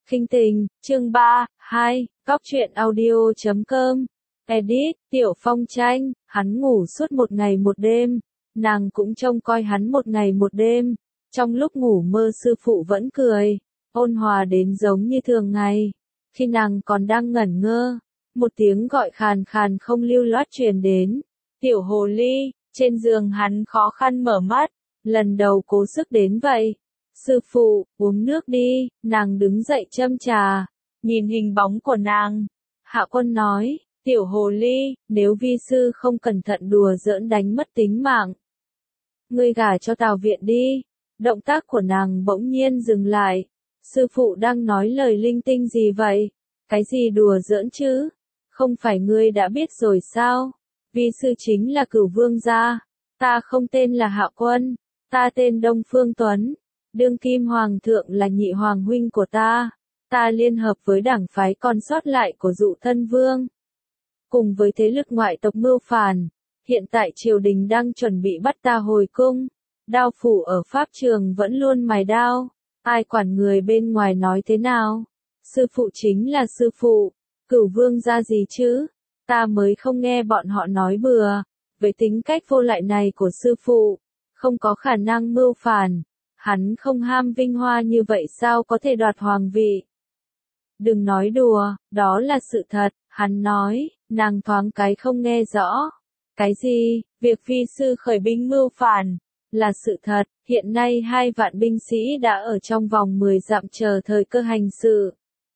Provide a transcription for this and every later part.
Khinh tình, chương 3, 2, góc truyện audio.com. Edit, Tiểu Phong Tranh, hắn ngủ suốt một ngày một đêm, nàng cũng trông coi hắn một ngày một đêm. Trong lúc ngủ mơ sư phụ vẫn cười, ôn hòa đến giống như thường ngày. Khi nàng còn đang ngẩn ngơ, một tiếng gọi khàn khàn không lưu loát truyền đến. Tiểu hồ ly, trên giường hắn khó khăn mở mắt, lần đầu cố sức đến vậy. Sư phụ, uống nước đi, nàng đứng dậy châm trà, nhìn hình bóng của nàng. Hạ Quân nói, tiểu hồ ly, nếu vi sư không cẩn thận đùa giỡn đánh mất tính mạng, ngươi gả cho Tào Viện đi. Động tác của nàng bỗng nhiên dừng lại. Sư phụ đang nói lời linh tinh gì vậy? Cái gì đùa giỡn chứ? Không phải ngươi đã biết rồi sao? Vi sư chính là Cửu Vương gia. Ta không tên là Hạ Quân, ta tên Đông Phương Tuấn. Đương kim hoàng thượng là nhị hoàng huynh của ta. Ta liên hợp với đảng phái còn sót lại của Dụ Thân Vương, cùng với thế lực ngoại tộc mưu phản. Hiện tại triều đình đang chuẩn bị bắt ta hồi cung. Đao phủ ở pháp trường vẫn luôn mài đao. Ai quản người bên ngoài nói thế nào? Sư phụ chính là sư phụ. Cửu Vương gia gì chứ? Ta mới không nghe bọn họ nói bừa. Với tính cách vô lại này của sư phụ, không có khả năng mưu phản. Hắn không ham vinh hoa như vậy sao có thể đoạt hoàng vị? Đừng nói đùa, đó là sự thật. Hắn nói, nàng thoáng cái không nghe rõ. Cái gì? Việc vi sư khởi binh mưu phản là sự thật. Hiện nay 2 vạn binh sĩ đã ở trong vòng 10 dặm chờ thời cơ hành sự.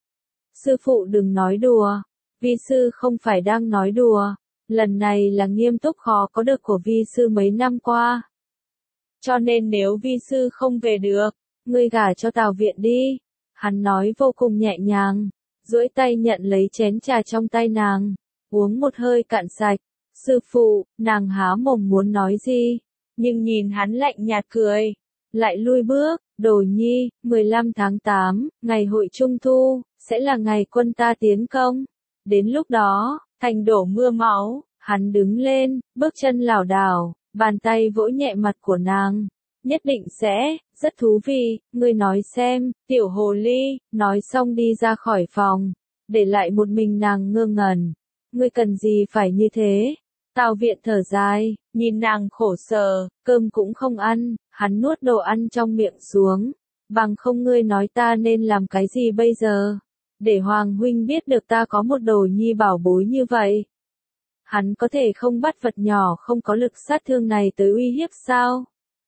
Sư phụ đừng nói đùa. Vi sư không phải đang nói đùa. Lần này là nghiêm túc khó có được của vi sư mấy năm qua. Cho nên nếu vi sư không về được, ngươi gả cho Tào Viện đi. Hắn nói vô cùng nhẹ nhàng, duỗi tay nhận lấy chén trà trong tay nàng, uống một hơi cạn sạch. Sư phụ, nàng há mồm muốn nói gì, nhưng nhìn hắn lạnh nhạt cười, lại lui bước. Đồ nhi, 15 tháng 8, ngày hội Trung Thu, sẽ là ngày quân ta tiến công. Đến lúc đó, thành đổ mưa máu. Hắn đứng lên, bước chân lảo đảo, bàn tay vỗ nhẹ mặt của nàng. Nhất định sẽ, rất thú vị, ngươi nói xem. Tiểu hồ ly, nói xong đi ra khỏi phòng, để lại một mình nàng ngơ ngẩn. Ngươi cần gì phải như thế? Tào Viện thở dài, nhìn nàng khổ sở, cơm cũng không ăn. Hắn nuốt đồ ăn trong miệng xuống. Bằng không ngươi nói ta nên làm cái gì bây giờ? Để Hoàng huynh biết được ta có một đồ nhi bảo bối như vậy. Hắn có thể không bắt vật nhỏ không có lực sát thương này tới uy hiếp sao?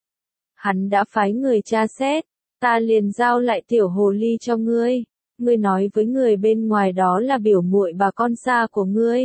Hắn đã phái người tra xét, ta liền giao lại tiểu hồ ly cho ngươi. Ngươi nói với người bên ngoài đó là biểu muội bà con xa của ngươi.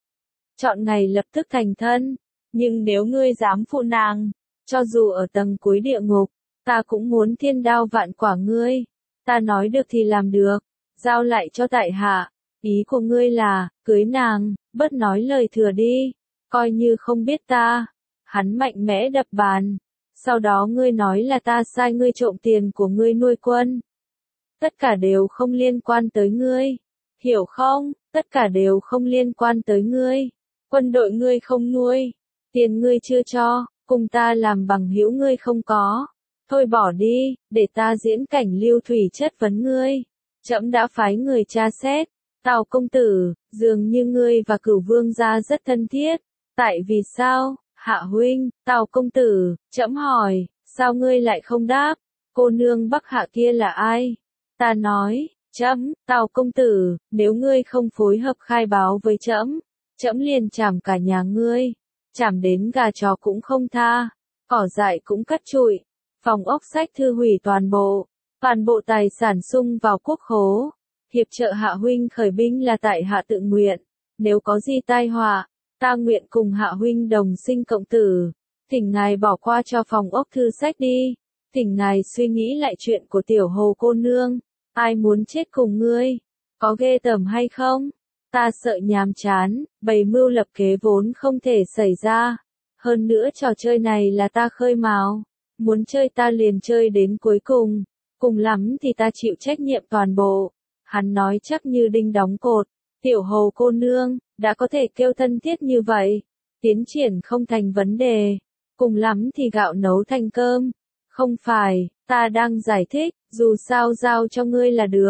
Chọn ngày lập tức thành thân, nhưng nếu ngươi dám phụ nàng, cho dù ở tầng cuối địa ngục, ta cũng muốn thiên đao vạn quả ngươi. Ta nói được thì làm được, giao lại cho tại hạ. Ý của ngươi là, cưới nàng, bớt nói lời thừa đi, coi như không biết ta. Hắn mạnh mẽ đập bàn. Sau đó ngươi nói là ta sai ngươi trộm tiền của ngươi nuôi quân. Tất cả đều không liên quan tới ngươi. Hiểu không? Tất cả đều không liên quan tới ngươi. Quân đội ngươi không nuôi. Tiền ngươi chưa cho, cùng ta làm bằng hữu ngươi không có. Thôi bỏ đi, để ta diễn cảnh Lưu Thủy chất vấn ngươi. Trẫm đã phái người tra xét. Tào công tử, dường như ngươi và Cửu Vương gia rất thân thiết. Tại vì sao? Hạ huynh, Tào công tử, trẫm hỏi, sao ngươi lại không đáp? Cô nương Bắc Hạ kia là ai? Ta nói, trẫm, Tào công tử, nếu ngươi không phối hợp khai báo với trẫm, trẫm liền trảm cả nhà ngươi, trảm đến gà chó cũng không tha, cỏ dại cũng cắt trụi, phòng ốc sách thư hủy toàn bộ tài sản sung vào quốc khố. Hiệp trợ Hạ huynh khởi binh là tại hạ tự nguyện, nếu có gì tai họa, ta nguyện cùng Hạ huynh đồng sinh cộng tử. Thỉnh ngài bỏ qua cho phòng ốc thư sách đi. Thỉnh ngài suy nghĩ lại chuyện của tiểu hồ cô nương. Ai muốn chết cùng ngươi? Có ghê tởm hay không? Ta sợ nhàm chán, bày mưu lập kế vốn không thể xảy ra. Hơn nữa trò chơi này là ta khơi mào. Muốn chơi ta liền chơi đến cuối cùng. Cùng lắm thì ta chịu trách nhiệm toàn bộ. Hắn nói chắc như đinh đóng cột. Tiểu hồ cô nương, đã có thể kêu thân thiết như vậy. Tiến triển không thành vấn đề. Cùng lắm thì gạo nấu thành cơm. Không phải, ta đang giải thích, dù sao giao cho ngươi là được.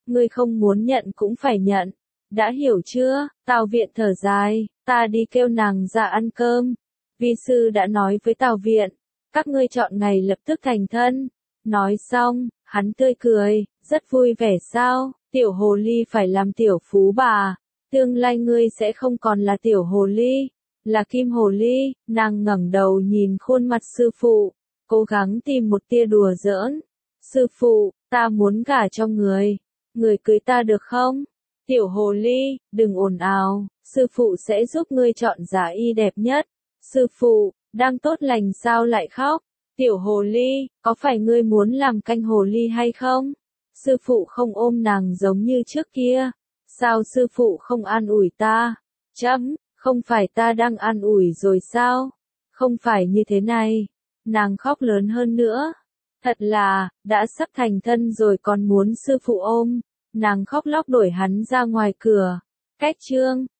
ngươi không muốn nhận cũng phải nhận. Đã hiểu chưa? Tào Viện thở dài, ta đi kêu nàng ra ăn cơm. Vi sư đã nói với Tào Viện, các ngươi chọn ngày lập tức thành thân. Nói xong, hắn tươi cười, rất vui vẻ sao, tiểu hồ ly phải làm tiểu phú bà. Tương lai ngươi sẽ không còn là tiểu hồ ly, là kim hồ ly. Nàng ngẩng đầu nhìn khuôn mặt sư phụ, cố gắng tìm một tia đùa giỡn. Sư phụ, ta muốn gả cho người. Người cưới ta được không? Tiểu hồ ly, đừng ồn ào, sư phụ sẽ giúp ngươi chọn giá y đẹp nhất. Sư phụ, đang tốt lành sao lại khóc? Tiểu hồ ly, có phải ngươi muốn làm canh hồ ly hay không? Sư phụ không ôm nàng giống như trước kia. Sao sư phụ không an ủi ta? Chấm, không phải ta đang an ủi rồi sao? Không phải như thế này. Nàng khóc lớn hơn nữa. Thật là, đã sắp thành thân rồi còn muốn sư phụ ôm. Nàng khóc lóc đuổi hắn ra ngoài cửa. Cách chương